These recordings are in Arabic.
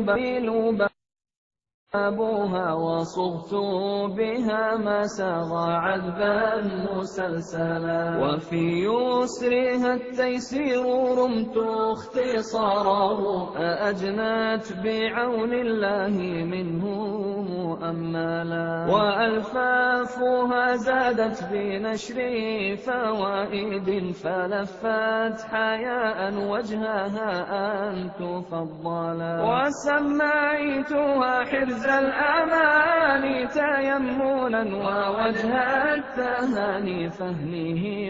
بلوبا أبوها وصغت بها ما سغى عذبا مسلسلا وفي يسرها التيسير رمت اختصاره أجنت بعون الله منه مؤملا وألفافها زادت بنشر فوائد فلفت حياء وجهها أن تفضلا وسميتها حرز الأمان تيمنا ووجه التهاني فهمه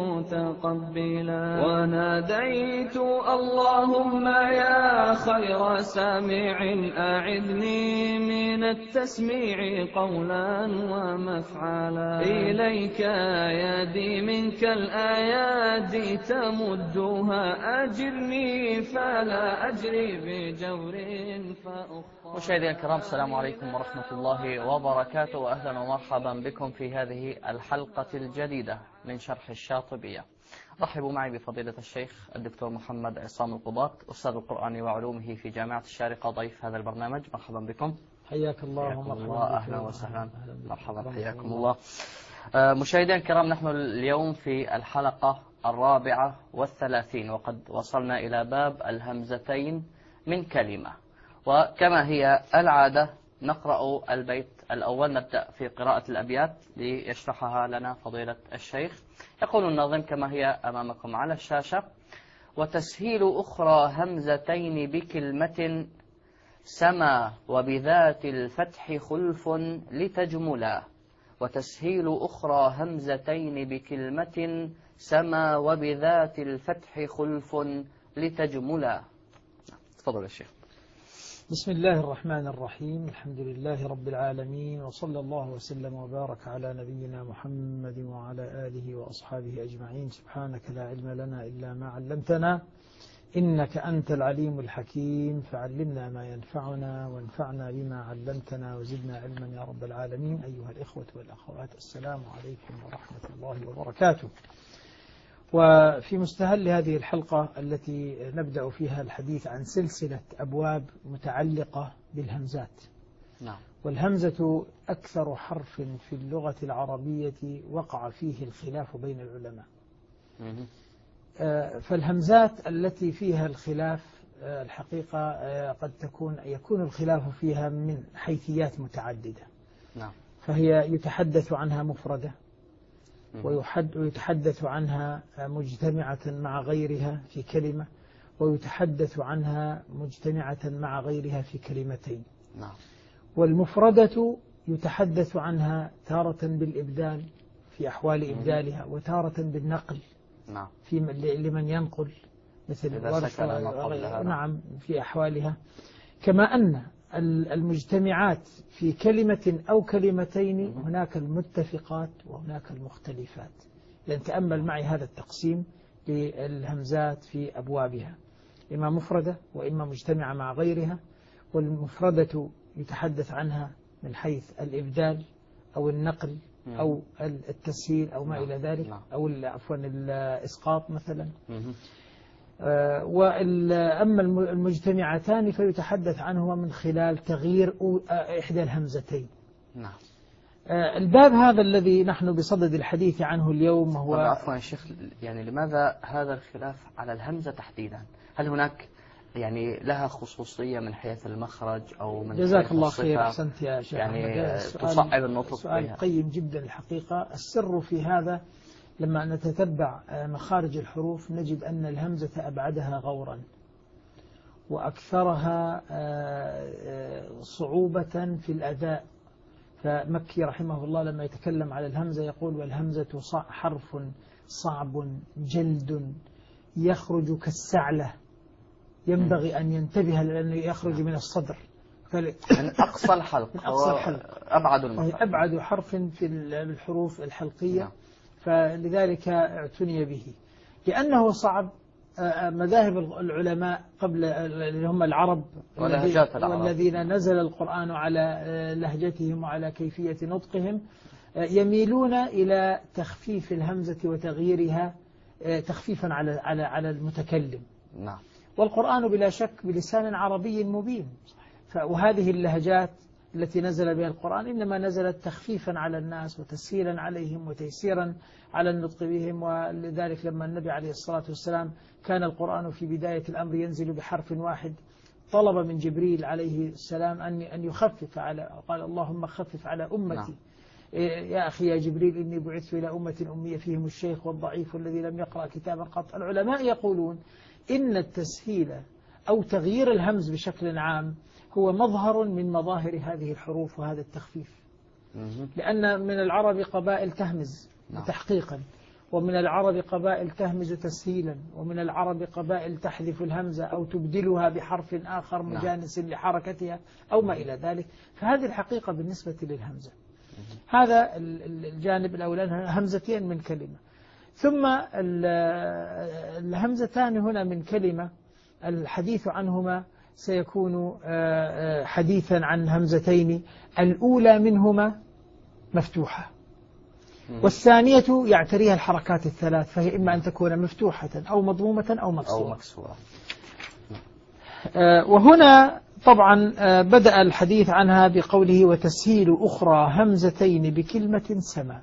متقبلا وناديت اللهم يا خير سامع أعذني من التسميع قولا ومفعلا إليك يدي منك الآيات تمدها أجرني فلا أجري بجور فأخطأ. مشاهدينا الكرام، السلام عليكم ورحمة الله وبركاته، وأهلا ومرحبا بكم في هذه الحلقة الجديدة من شرح الشاطبية. رحبوا معي بفضيلة الشيخ الدكتور محمد عصام القضاة، أستاذ القرآن وعلومه في جامعة الشارقة، ضيف هذا البرنامج. مرحبا بكم. حياك الله ومرحبا. أهلا وسهلا. مرحبا، حياكم الله. مشاهدينا الكرام، نحن اليوم في الحلقة 34 وقد وصلنا إلى باب الهمزتين من كلمة، وكما هي العادة نقرأ البيت الأول. نبدأ في قراءة الأبيات ليشرحها لنا فضيلة الشيخ. يقول الناظم كما هي أمامكم على الشاشة: وتسهيل أخرى همزتين بكلمة سما وبذات الفتح خلف لتجملا. وتسهيل أخرى همزتين بكلمة سما وبذات الفتح خلف لتجملا. تفضل يا شيخ. بسم الله الرحمن الرحيم، الحمد لله رب العالمين، وصلى الله وسلم وبارك على نبينا محمد وعلى آله وأصحابه أجمعين. سبحانك لا علم لنا إلا ما علمتنا إنك أنت العليم الحكيم، فعلمنا ما ينفعنا وانفعنا بما علمتنا وزدنا علما يا رب العالمين. أيها الإخوة والأخوات، السلام عليكم ورحمة الله وبركاته. وفي مستهل هذه الحلقة التي نبدأ فيها الحديث عن سلسلة أبواب متعلقة بالهمزات. نعم. والهمزة أكثر حرف في اللغة العربية وقع فيه الخلاف بين العلماء. فالهمزات التي فيها الخلاف الحقيقة قد يكون الخلاف فيها من حيثيات متعددة. نعم. فهي يتحدث عنها مفردة، ويتحدث عنها مجتمعة مع غيرها في كلمة، ويتحدث عنها مجتمعة مع غيرها في كلمتين. نعم. والمفردة يتحدث عنها تارة بالإبدال في أحوال إبدالها، وتارة بالنقل. نعم. في لمن ينقل مثل نعم في أحوالها. كما أن المجتمعات في كلمة أو كلمتين هناك المتفقات وهناك المختلفات. لأن تأمل معي هذا التقسيم للهمزات في أبوابها، إما مفردة وإما مجتمعة مع غيرها. والمفردة يتحدث عنها من حيث الإبدال أو النقل أو التسهيل أو ما إلى ذلك، أو عفوا الإسقاط مثلا. وأما المجتمعتان فيتحدث عنهما من خلال تغيير إحدى الهمزتين. نعم. الباب هذا الذي نحن بصدد الحديث عنه اليوم هو عفوا يا شيخ، يعني لماذا هذا الخلاف على الهمزة تحديدا؟ هل هناك يعني لها خصوصية من حيث المخرج أو من جزاك الله خير، أحسنت يا شيخ. يعني تصعب النطق. سؤال قيم جدا الحقيقة. السر في هذا لما نتتبع مخارج الحروف نجد أن الهمزة أبعدها غورا وأكثرها صعوبة في الأداء. فمكي رحمه الله لما يتكلم على الهمزة يقول: والهمزة حرف صعب جلد يخرج كالسعلة، ينبغي أن ينتبه لأنه يخرج من الصدر. من أقصى الحلق. أقصى الحلق، أبعد حرف في الحروف الحلقية. نعم. فلذلك اعتني به لأنه صعب. مذاهب العلماء قبل اللي هم العرب والذين نزل القرآن على لهجتهم وعلى كيفية نطقهم يميلون إلى تخفيف الهمزة وتغييرها تخفيفا على المتكلم. نعم. والقرآن بلا شك بلسان عربي مبين. وهذه اللهجات التي نزل بها القرآن إنما نزلت تخفيفا على الناس وتسهيلا عليهم وتيسيرا على النطق بهم. ولذلك لما النبي عليه الصلاة والسلام كان القرآن في بداية الأمر ينزل بحرف واحد، طلب من جبريل عليه السلام أن يخفف قال اللهم خفف على أمتي. يا أخي يا جبريل إني بعثت إلى أمة أمية فيهم الشيخ والضعيف والذي لم يقرأ كتابا قط. العلماء يقولون إن التسهيل أو تغيير الهمز بشكل عام هو مظهر من مظاهر هذه الحروف وهذا التخفيف، لأن من العرب قبائل تهمز تحقيقا، ومن العرب قبائل تهمز تسهيلا، ومن العرب قبائل تحذف الهمزة أو تبدلها بحرف آخر مجانس لحركتها أو ما إلى ذلك. فهذه الحقيقة بالنسبة للهمزة. هذا الجانب الأول، همزتين من كلمة. ثم الهمزتان هنا من كلمة الحديث عنهما سيكون حديثا عن همزتين، الأولى منهما مفتوحة والثانية يعتريها الحركات الثلاث، فهي إما أن تكون مفتوحة أو مضمومة أو مكسورة. وهنا طبعا بدأ الحديث عنها بقوله وتسهيل أخرى همزتين بكلمة سما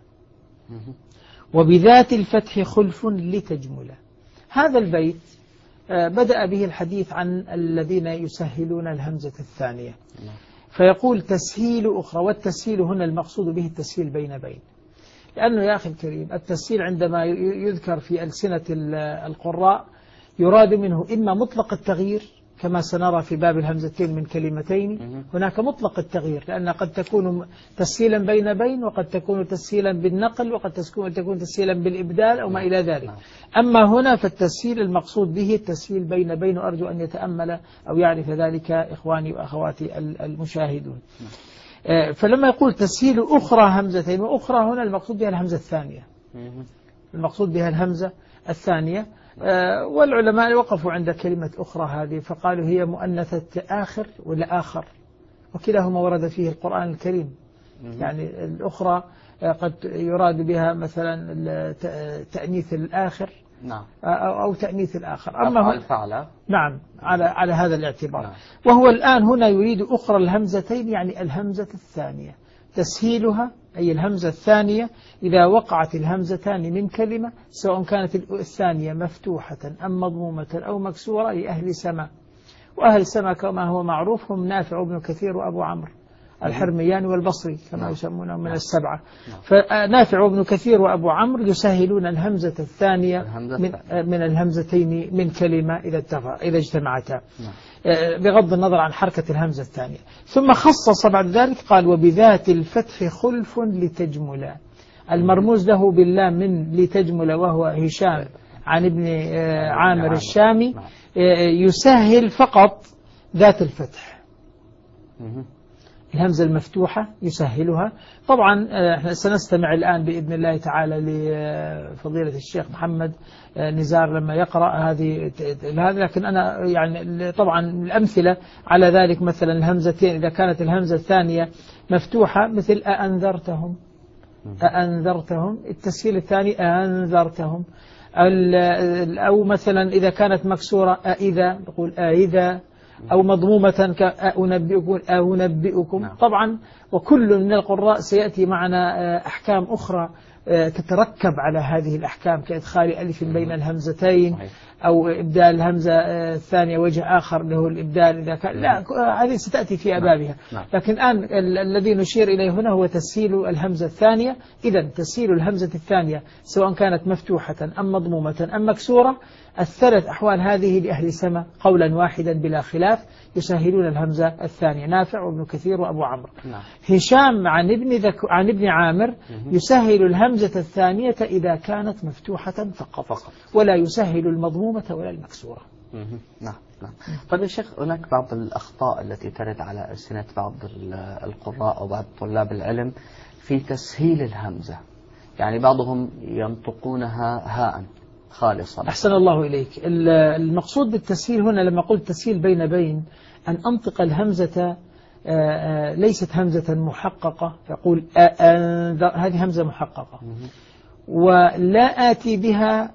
وبذات الفتح خلف لتجمل. هذا البيت بدأ به الحديث عن الذين يسهلون الهمزة الثانية، فيقول تسهيل أخرى. والتسهيل هنا المقصود به التسهيل بين بين، لأنه يا أخي الكريم التسهيل عندما يذكر في ألسنة القراء يراد منه إما مطلق التغيير كما سنرى في باب الهمزتين من كلمتين، هناك مطلق التغيير لأن قد تكون تسهيلا بين بين، وقد تكون تسهيلا بالنقل، وقد تكون تسهيلا بالإبدال أو ما إلى ذلك. أما هنا فالتسهيل المقصود به التسهيل بين بين، وأرجو أن يتأمل أو يعرف ذلك إخواني وأخواتي المشاهدون. فلما يقول تسهيل أخرى همزتين، وأخرى هنا المقصود بها الهمزة الثانية، المقصود بها الهمزة الثانية. والعلماء وقفوا عند كلمة أخرى هذه فقالوا هي مؤنثة آخر ولا آخر، وكلاهما ورد فيه القرآن الكريم. يعني الأخرى قد يراد بها مثلا تأنيث الآخر أو تأنيث الآخر، أما الفعل نعم على هذا الاعتبار. وهو الآن هنا يريد أخرى الهمزتين، يعني الهمزة الثانية، تسهيلها أي الهمزة الثانية إذا وقعت الهمزتان من كلمة، سواء كانت الثانية مفتوحة أم مضمومة أو مكسورة، لأهل سما. وأهل سما كما هو معروف هم نافع وابن كثير وأبو عمرو الحرميان والبصري كما يسمونهم من السبعة. فنافع وابن كثير وأبو عمرو يسهلون الهمزة الثانية من الهمزتين من كلمة إذا اجتمعتا، بغض النظر عن حركة الهمزة الثانية. ثم خصص بعد ذلك قال وبذات الفتح خلف لتجمل. المرموز له بالله من لتجمل وهو هشام عن ابن عامر الشامي يسهل فقط ذات الفتح، الهمزة المفتوحة يسهلها. طبعا احنا سنستمع الآن بإذن الله تعالى لفضيلة الشيخ محمد نزار لما يقرأ هذه، لكن أنا يعني طبعا الأمثلة على ذلك مثلا الهمزتين إذا كانت الهمزة الثانية مفتوحة مثل أأنذرتهم، أأنذرتهم، التسهيل الثاني أأنذرتهم. أو مثلا إذا كانت مكسورة أإذا، نقول أإذا، أو مضمومة أنبئكم. طبعا وكل من القراء سيأتي معنا أحكام أخرى تتركب على هذه الأحكام كإدخال ألف بين الهمزتين أو إبدال الهمزة الثانية وجه آخر له الإبدال إذا كان، لا هذه ستأتي في أبابها. لكن الآن الذي نشير إليه هنا هو تسهيل الهمزة الثانية. إذن تسهيل الهمزة الثانية سواء كانت مفتوحة أم مضمومة أم مكسورة، الثلاث أحوال هذه لأهل سما قولا واحدا بلا خلاف يسهلون الهمزة الثانية، نافع وابن كثير وأبو عمرو. هشام عن ابن عامر يسهل الهمزة الثانية إذا كانت مفتوحة فقط، ولا يسهل المضمومة ولا المكسورة. نعم. طيب يا شيخ، هناك بعض الأخطاء التي ترد على ألسنة بعض القراء أو بعض طلاب العلم في تسهيل الهمزة، يعني بعضهم ينطقونها هاء خالصا. أحسن الله إليك. المقصود بالتسهيل هنا لما قلت تسهيل بين بين أن أنطق الهمزة ليست همزة محققة، فأقول هذه همزة محققة، ولا آتي بها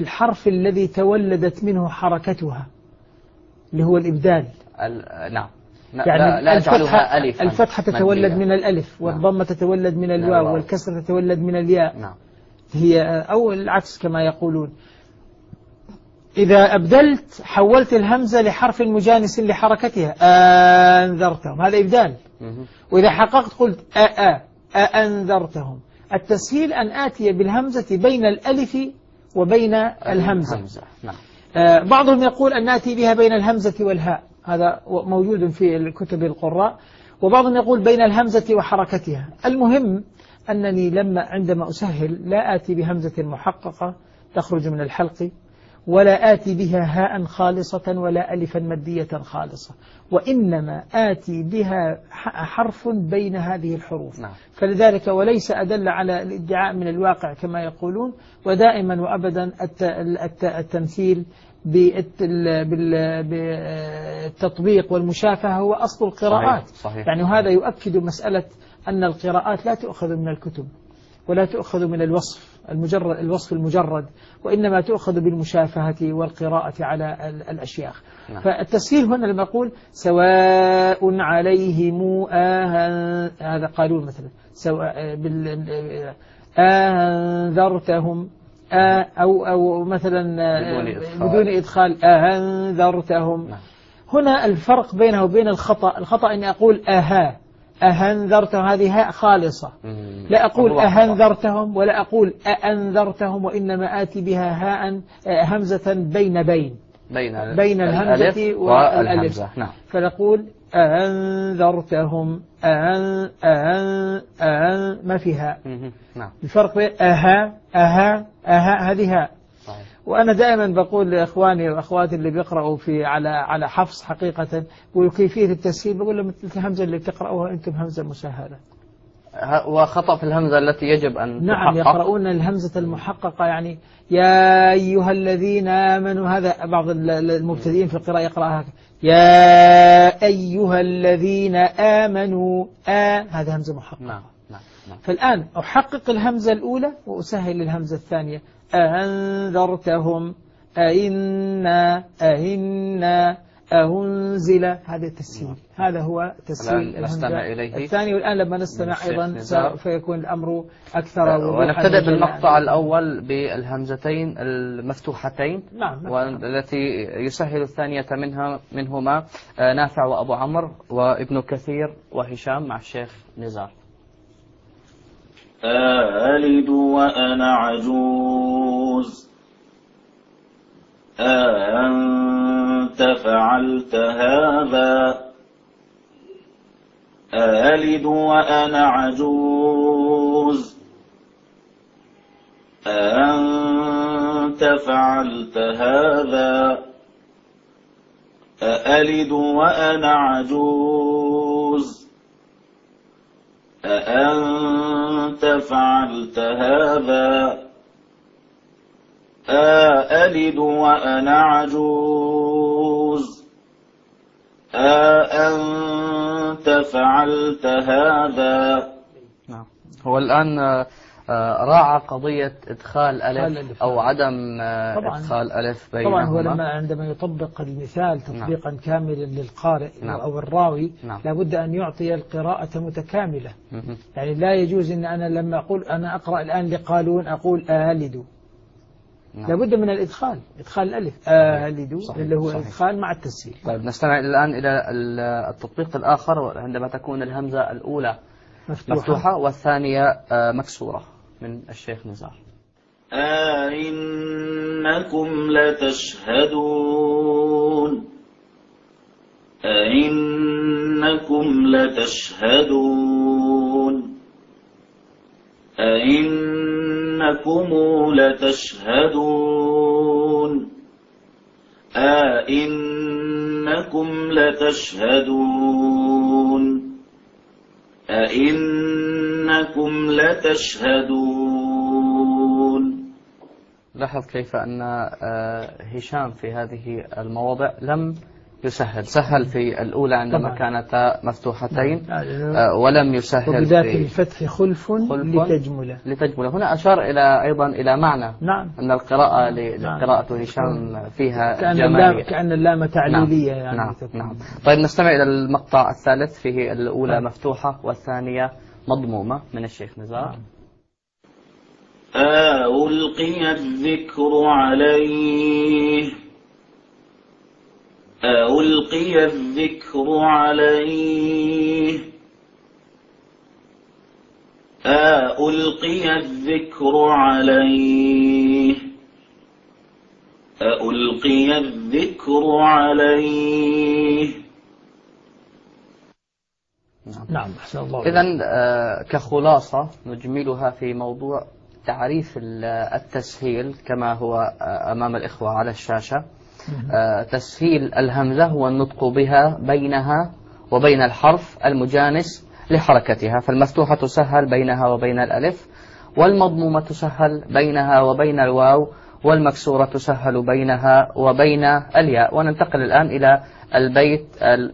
بالحرف الذي تولدت منه حركتها اللي هو الإبدال. نعم. يعني لا أجعلها ألفا. الفتحة تتولد من الألف، نعم. والضمة تتولد من الواو، والكسرة تتولد من الياء. نعم. هي أو العكس كما يقولون. إذا أبدلت حولت الهمزة لحرف مجانس لحركتها، أنذرتهم، هذا إبدال. وإذا حققت قلت أنذرتهم. التسهيل أن آتي بالهمزة بين الألف وبين الهمزة. نعم. بعضهم يقول أن نأتي بها بين الهمزة والهاء، هذا موجود في كتب القراء. وبعضهم يقول بين الهمزة وحركتها. المهم أنني عندما أسهل لا آتي بهمزة محققة تخرج من الحلق، ولا آتي بها هاء خالصة ولا ألفا مادية خالصة، وإنما آتي بها حرف بين هذه الحروف. نعم. فلذلك وليس أدل على الادعاء من الواقع كما يقولون. ودائما وأبدا التمثيل بالتطبيق والمشافهة هو أصل القراءات. صحيح. يعني هذا يؤكد مسألة أن القراءات لا تؤخذ من الكتب ولا تؤخذ من الوصف المجرد، وإنما تؤخذ بالمشافهة والقراءة على الأشياخ. نعم. فالتسهيل هنا لما أقول سواء عليهم هذا قالون مثلا، سواء أنذرتهم، أو مثلا بدون إدخال أنذرتهم. نعم. هنا الفرق بينه وبين الخطأ أني أقول أهنذرتهم، هذه هاء خالصة. لا أقول أهنذرتهم ولا أقول أأنذرتهم، وإنما آتي بها هاء همزة بين الهمزة والألف. نعم. فنقول أأنذرتهم ما فيها. نعم. الفرق بين أها هذه هاء. وأنا دائما بقول لإخواني وأخواتي اللي بيقرأوا على حفص حقيقة وكيفية التسهيل، بقول لهم الهمزة اللي بتقرأوها أنتم همزة مسهلة، وخطأ في الهمزة التي يجب أن نعم تحقق. يقرؤون الهمزة المحققة، يعني يا أيها الذين آمنوا، هذا بعض المبتدئين في القراءة يقرأها هكذا، يا أيها الذين آمنوا هذا همزة محققة. نعم. فالآن أحقق الهمزة الأولى وأسهل الهمزة الثانية، أنذرتهم، أئنا أنزل، هذا التسهيل. هذا هو تسهيل الهمزة الثاني. والآن لما نستمع أيضا سوف يكون الأمر أكثر وضوحا. ونبتدأ بالمقطع الأول بالهمزتين المفتوحتين. نعم. والتي يسهل الثانية منهما نافع وأبو عمرو وابن كثير وهشام مع الشيخ نزار. ألد وأنا عجوز، أأنت فعلت هذا، ألد وأنا عجوز، أأنت فعلت هذا، ألد وأنا عجوز، أأنت فعلت هذا، ألد وأنا عجوز، أأنت فعلت هذا. نعم. هو الآن راعى قضية إدخال ألف أو عدم إدخال ألف بينهما. طبعا هو عندما يطبق المثال تطبيقا كاملا للقارئ أو الراوي لابد أن يعطي القراءة متكاملة. يعني لا يجوز أن أنا لما أقول أنا أقرأ الآن لقالون أقول آلد، لابد من إدخال الألف، آلد اللي هو إدخال مع التسهيل. طيب نستمع الآن إلى التطبيق الآخر عندما تكون الهمزة الأولى مفتوحة والثانية مكسورة من الشيخ نزار. أئنكم لتشهدون، أئنكم لتشهدون، أئنكم لتشهدون، أئنكم لتشهدون، أئنكم لتشهدون. لاحظ كيف أن هشام في هذه المواضع لم سهل في الأولى عندما طبعا. كانتا مفتوحتين، ولم يسهل وبذات في الفتح خلف لتجمل. هنا أشار أيضا إلى معنى نعم. أن القراءة قراءة هشام فيها جمالية، كأن اللام تعليلية. نعم. يعني نعم. طيب نستمع إلى المقطع الثالث فيه الأولى مفتوحة والثانية مضمومة من الشيخ نزار. ألقي الذكر عليه، ألقي الذكر عليه، ألقي الذكر عليه، ألقي الذكر عليه. نعم. أحسن الله. إذن كخلاصة نجملها في موضوع تعريف التسهيل كما هو أمام الإخوة على الشاشة. تسهيل الهمزة هو النطق بها بينها وبين الحرف المجانس لحركتها، فالمفتوحة تسهل بينها وبين الألف، والمضمومة تسهل بينها وبين الواو، والمكسورة تسهل بينها وبين الياء. وننتقل الآن إلى البيت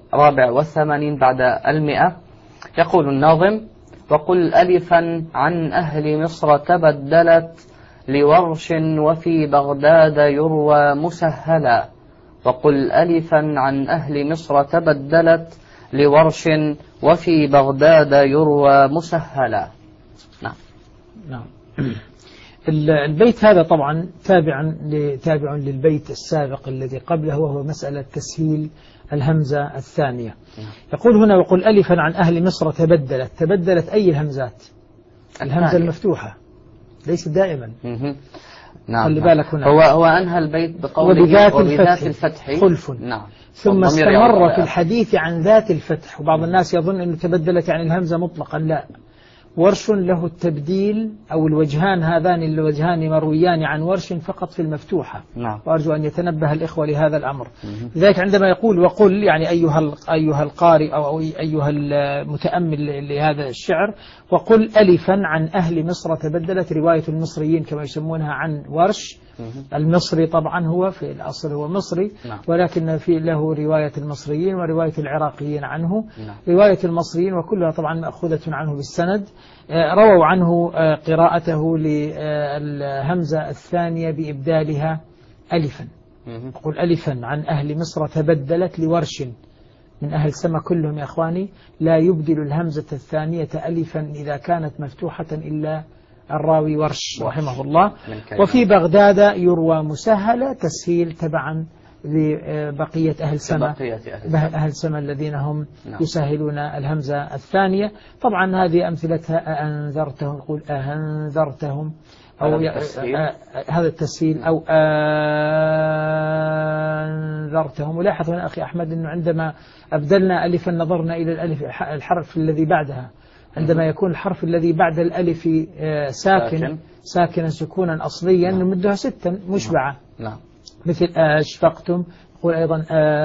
84 بعد 100. يقول الناظم: وقل ألفا عن أهل مصر تبدلت لورش وفي بغداد يروى مسهلا. وقل ألفا عن أهل مصر تبدلت لورش وفي بغداد يروى مسهلا. نعم. نعم. البيت هذا طبعا تابع للبيت السابق الذي قبله، وهو مسألة تسهيل الهمزة الثانية. يقول هنا: وقل ألفا عن أهل مصر تبدلت أي الهمزات؟ الهمزة المفتوحة ليس دائما. نعم. خلي بالك هنا هو أنهى البيت بقوله وبذات الفتح خلف. نعم. ثم استمر في الحديث عن ذات الفتح، وبعض الناس يظن أنه تبدلت يعني الهمزة مطلقا، لا. ورش له التبديل أو الوجهان، هذان الوجهان مرويان عن ورش فقط في المفتوحة. نعم. وأرجو أن يتنبه الإخوة لهذا الأمر. لذلك عندما يقول وقل، يعني أيها القارئ أو أيها المتأمل لهذا الشعر، وقل ألفا عن أهل مصر تبدلت، رواية المصريين كما يسمونها عن ورش. المصري طبعا هو في الأصل هو مصري، ولكن في له رواية المصريين ورواية العراقيين عنه. رواية المصريين وكلها طبعا مأخوذة عنه بالسند، رووا عنه قراءته للهمزة الثانية بإبدالها ألفا. قل ألفا عن أهل مصر تبدلت لورش، من أهل السماء كلهم يا أخواني لا يبدل الهمزة الثانية ألفا إذا كانت مفتوحة إلا الراوي ورش رحمه الله. وفي بغداد يروى مسهلة، تسهيل تبعا لبقية أهل سما، أهل سما الذين هم يسهلون الهمزة الثانية. طبعا هذه أمثلتها أنذرتهم، قل أنذرتهم، أو هذا التسهيل، أو أنذرتهم. ولاحظ هنا أخي أحمد أنه عندما أبدلنا ألفا نظرنا إلى الألف الحرف الذي بعدها، عندما يكون الحرف الذي بعد الألف ساكنا سكونا أصليا نمدها 6 مشبعة. نعم. مثل أشفقتم، يقول أيضا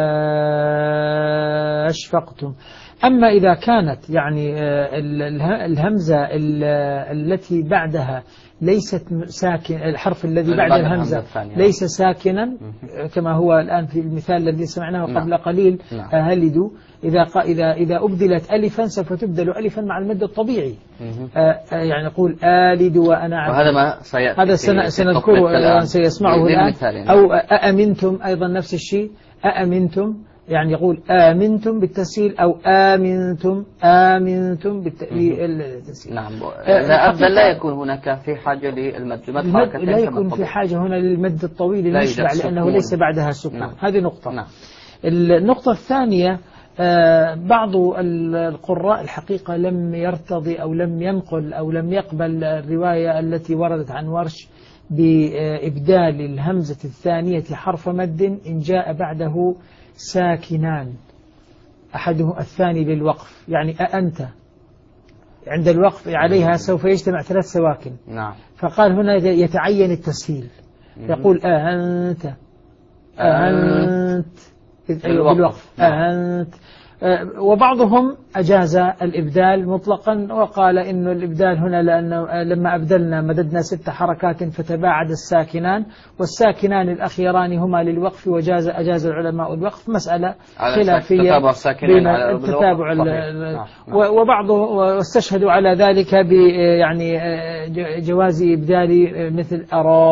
أشفقتم. أما إذا كانت يعني الهمزة التي بعدها ليست ساكن، الحرف الذي بعد الهمزة ليس ساكنا كما هو الآن في المثال الذي سمعناه قبل قليل، أهلدوا، إذا أبدلت ألفا سوف تبدل ألفا مع المد الطبيعي. يعني نقول آلد وأنا عبد، وهذا ما سيأتي، هذا سنذكره سيسمعه الآن. أو أأمنتم أيضا نفس الشيء، أأمنتم يعني يقول آمنتم بالتسهيل، أو آمنتم بالتسهيل. نعم. لا يكون هناك في حاجة للمد، لا يكون في حاجة هنا للمد الطويل المشبع، لأنه ليس بعدها سكون. نعم. هذه نقطة. نعم. النقطة الثانية، بعض القراء الحقيقة لم يرتضي أو لم ينقل أو لم يقبل الرواية التي وردت عن ورش بإبدال الهمزة الثانية حرف مد إن جاء بعده ساكنان، أحده الثاني للوقف، يعني أنت عند الوقف عليها سوف يجتمع 3 سواكن. نعم. فقال هنا يتعين التسهيل، يقول أنت بالوقف أنت. وبعضهم أجاز الإبدال مطلقا وقال إنه الإبدال هنا لأنه لما أبدلنا مددنا 6 حركات فتباعد الساكنان، والساكنان الأخيران هما للوقف أجاز العلماء الوقف. مسألة خلافية بين التتابع وبعضه واستشهدوا على ذلك يعني جواز إبدال مثل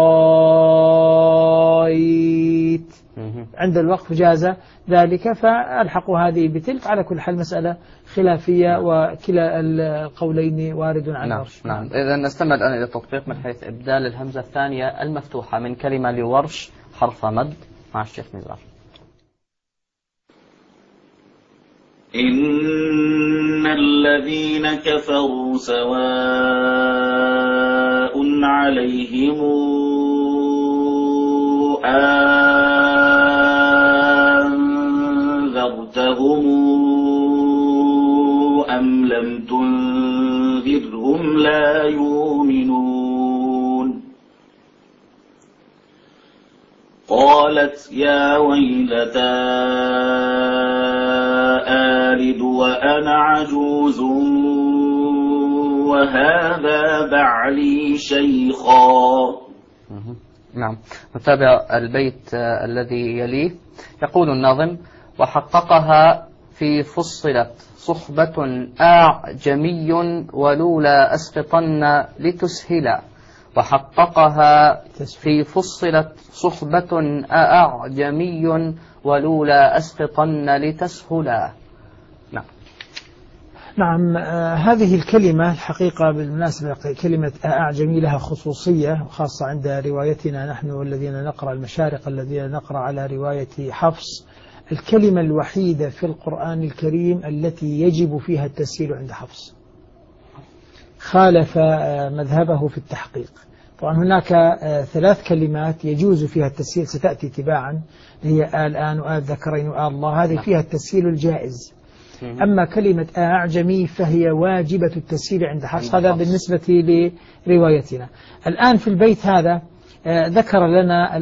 أرايت عند الوقف جاز ذلك، فألحقوا هذه بتلك. على كل حال مسألة خلافية وكلا القولين وارد عن ورش. نعم. إذا نستمع الآن إلى التطبيق من حيث إبدال الهمزة الثانية المفتوحة من كلمة لورش حرف مد مع الشيخ نزار. إن الذين كفروا سواء عليهم أنذرتهم أم لم تنذرهم لا يؤمنون. قالت يا ويلتى آلد وأنا عجوز وهذا بعلي شيخا. نعم. نتابع البيت الذي يليه. يقول الناظم: وحققها في فصلت صحبة أعجمي ولولا أسقطن لتسهلا. وحققها في فصلت صحبة أعجمي ولولا أسقطن لتسهلا. نعم. هذه الكلمة الحقيقة بالمناسبة كلمة أعجمي لها خصوصية وخاصة عند روايتنا نحن الذين نقرأ المشارق الذين نقرأ على رواية حفص. الكلمة الوحيدة في القرآن الكريم التي يجب فيها التسهيل عند حفص، خالف مذهبه في التحقيق. طبعا هناك 3 كلمات يجوز فيها التسهيل ستأتي تباعا، هي آل وآل ذكرين وآل الله، هذه فيها التسهيل الجائز. أما كلمة أعجمي فهي واجبة التسهيل عند حفص، هذا بالنسبة لروايتنا. الآن في البيت هذا ذكر لنا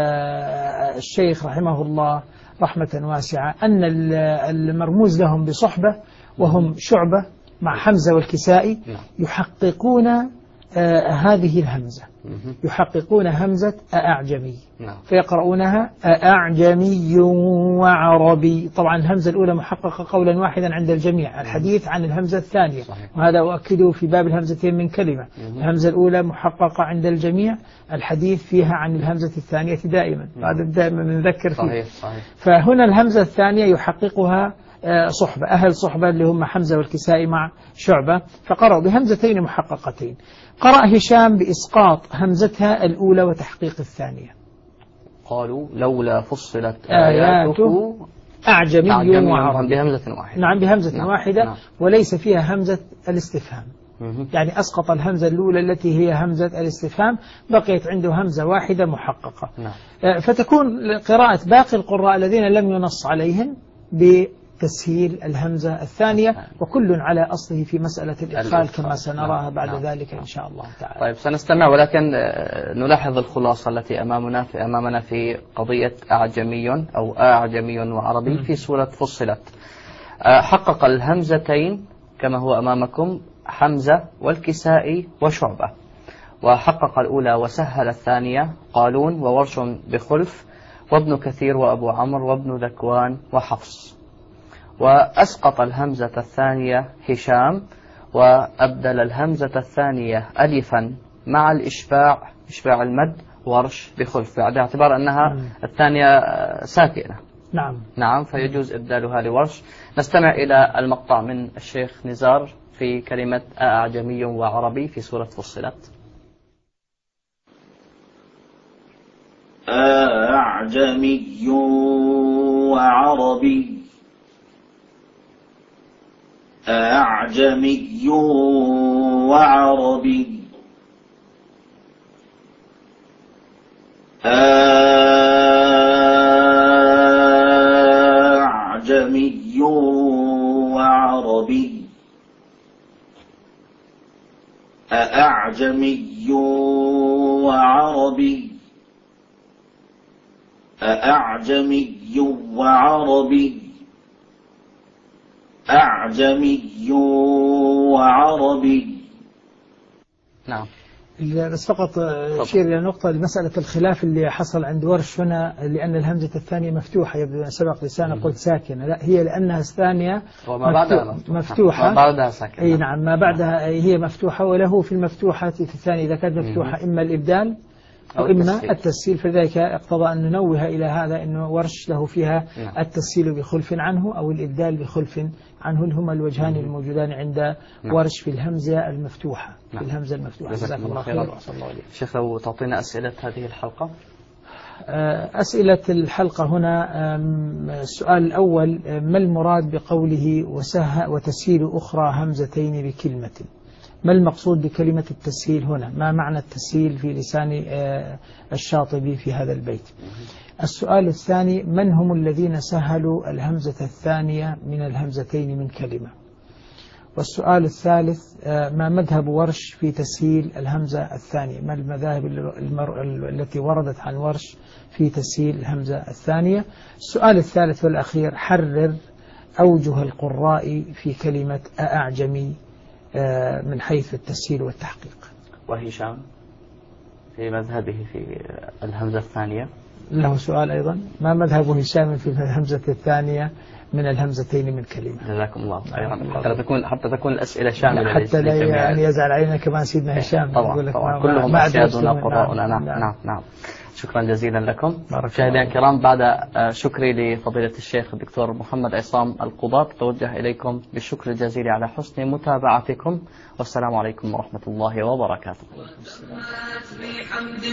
الشيخ رحمه الله رحمة واسعة أن المرموز لهم بصحبة وهم شعبة مع حمزة والكسائي يحققون هذه الهمزة، يحققون همزة أعجمي فيقرؤونها أعجمي وعربي. طبعا الهمزة الأولى محققة قولا واحدا عند الجميع، الحديث عن الهمزة الثانية، وهذا أؤكده في باب الهمزتين من كلمة. الهمزة الأولى محققة عند الجميع، الحديث فيها عن الهمزة الثانية دائما، هذا دائما نذكر فيه. فهنا الهمزة الثانية يحققها صحبة، أهل صحبة اللي هم حمزة والكسائي مع شعبة، فقرأوا بهمزتين محققتين. قرأ هشام بإسقاط همزتها الأولى وتحقيق الثانية. قالوا لولا فصلت آياته أعجمي وعربي بهمزة واحدة. نعم بهمزة واحدة وليس فيها همزة الاستفهام. يعني أسقط الهمزة الأولى التي هي همزة الاستفهام، بقيت عنده همزة واحدة محققة. فتكون قراءة باقي القراء الذين لم ينص عليهم بتسهيل الهمزة الثانية، وكل على أصله في مسألة الإدخال كما سنراها بعد ذلك إن شاء الله تعالى. طيب سنستمع، ولكن نلاحظ الخلاصة التي أمامنا في قضية أعجمي أو أعجمي وعربي في سورة فصلت. حقق الهمزتين كما هو أمامكم حمزة والكسائي وشعبة، وحقق الأولى وسهل الثانية قالون وورش بخلف وابن كثير وأبو عمرو وابن ذكوان وحفص. وأسقط الهمزة الثانية هشام، وأبدل الهمزة الثانية ألفا مع الإشباع المد ورش بخلف، بعد اعتبار أنها الثانية ساكنة. نعم فيجوز إبدالها لورش. نستمع إلى المقطع من الشيخ نزار في كلمة أعجمي وعربي في سورة فصلت. أعجمي وعربي أعجمي وعربي أعجمي وعربي أعجمي وعربي أأعجمي وعربي أعجمي وعربي. نعم. بس فقط أشير إلى نقطة لمسألة الخلاف اللي حصل عند ورش هنا، لأن الهمزة الثانية مفتوحة، يبدو أن سبق لسانة قلت ساكنة، لا هي لأنها الثانية مفتوحة ما بعدها ساكنة. أي نعم، ما بعدها هي مفتوحة، وله في المفتوحة في الثانية إذا كانت مفتوحة إما الإبدال أو إما التسهيل، فذلك اقتضى أن ننوه إلى هذا، أنه ورش له فيها التسهيل بخلف عنه أو الإبدال بخلف عنه، هما الوجهان الموجودان عند ورش في الهمزة المفتوحة. في الهمزة المفتوحة. جزاك الله خير. شيخ لو تعطينا أسئلة هذه الحلقة. أسئلة الحلقة هنا، السؤال الأول: ما المراد بقوله وتسهيل أخرى همزتين بكلمة؟ ما المقصود بكلمة التسهيل هنا؟ ما معنى التسهيل في لسان الشاطبي في هذا البيت؟ السؤال الثاني: من هم الذين سهلوا الهمزة الثانية من الهمزتين من كلمة؟ والسؤال الثالث: ما مذهب ورش في تسهيل الهمزة الثانية؟ ما المذاهب التي وردت عن ورش في تسهيل الهمزة الثانية؟ السؤال الثالث والأخير: حرر أوجه القراء في كلمة أعجمي من حيث التسهيل والتحقيق. وهشام في مذهبه في الهمزة الثانية له سؤال أيضا: ما مذهب هشام في الهمزة الثانية من الهمزتين من كلمة؟ جزاكم الله خيرا. حتى تكون الأسئلة شاملة، حتى لا يعني يزعل علينا كمان سيدنا هشام. طبعا كلهم أسيادنا قراءنا. نعم. شكرا جزيلا لكم مشاهدينا الكرام. بعد شكري لفضيلة الشيخ الدكتور محمد عصام القضاة، توجه إليكم بالشكر الجزيل على حسن متابعتكم، والسلام عليكم ورحمة الله وبركاته. بحمد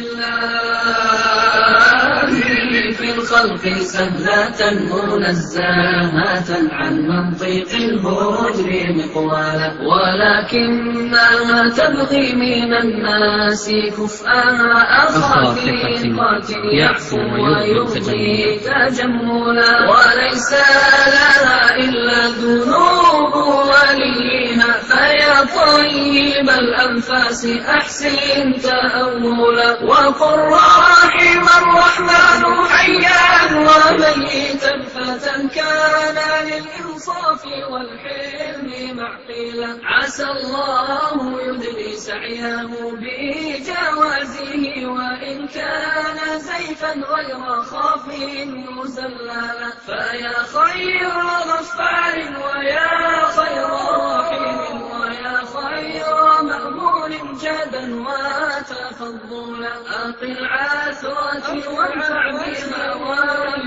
الله في الخلق سهلة منزهة عن منطق المجرم مقوالا، ولكنها تبغي من الناس كفءها أخاف يعفو ويرضي تجملا، وليس لها إلا ذنوب وليها، فيا طيب الأنفاس أحسن تأولا، وقل رحم الرحمن حيا وميتا فتى كان للإنصاف والحلم معقلا، عسى الله يدري سعيه بجوازه، وإن كان زيفا غير خاف مزللا، فيا خير غفار ويا خير رحيم ويا خير مأمون جدا وتفضلا، أقل عثرة وانفع بما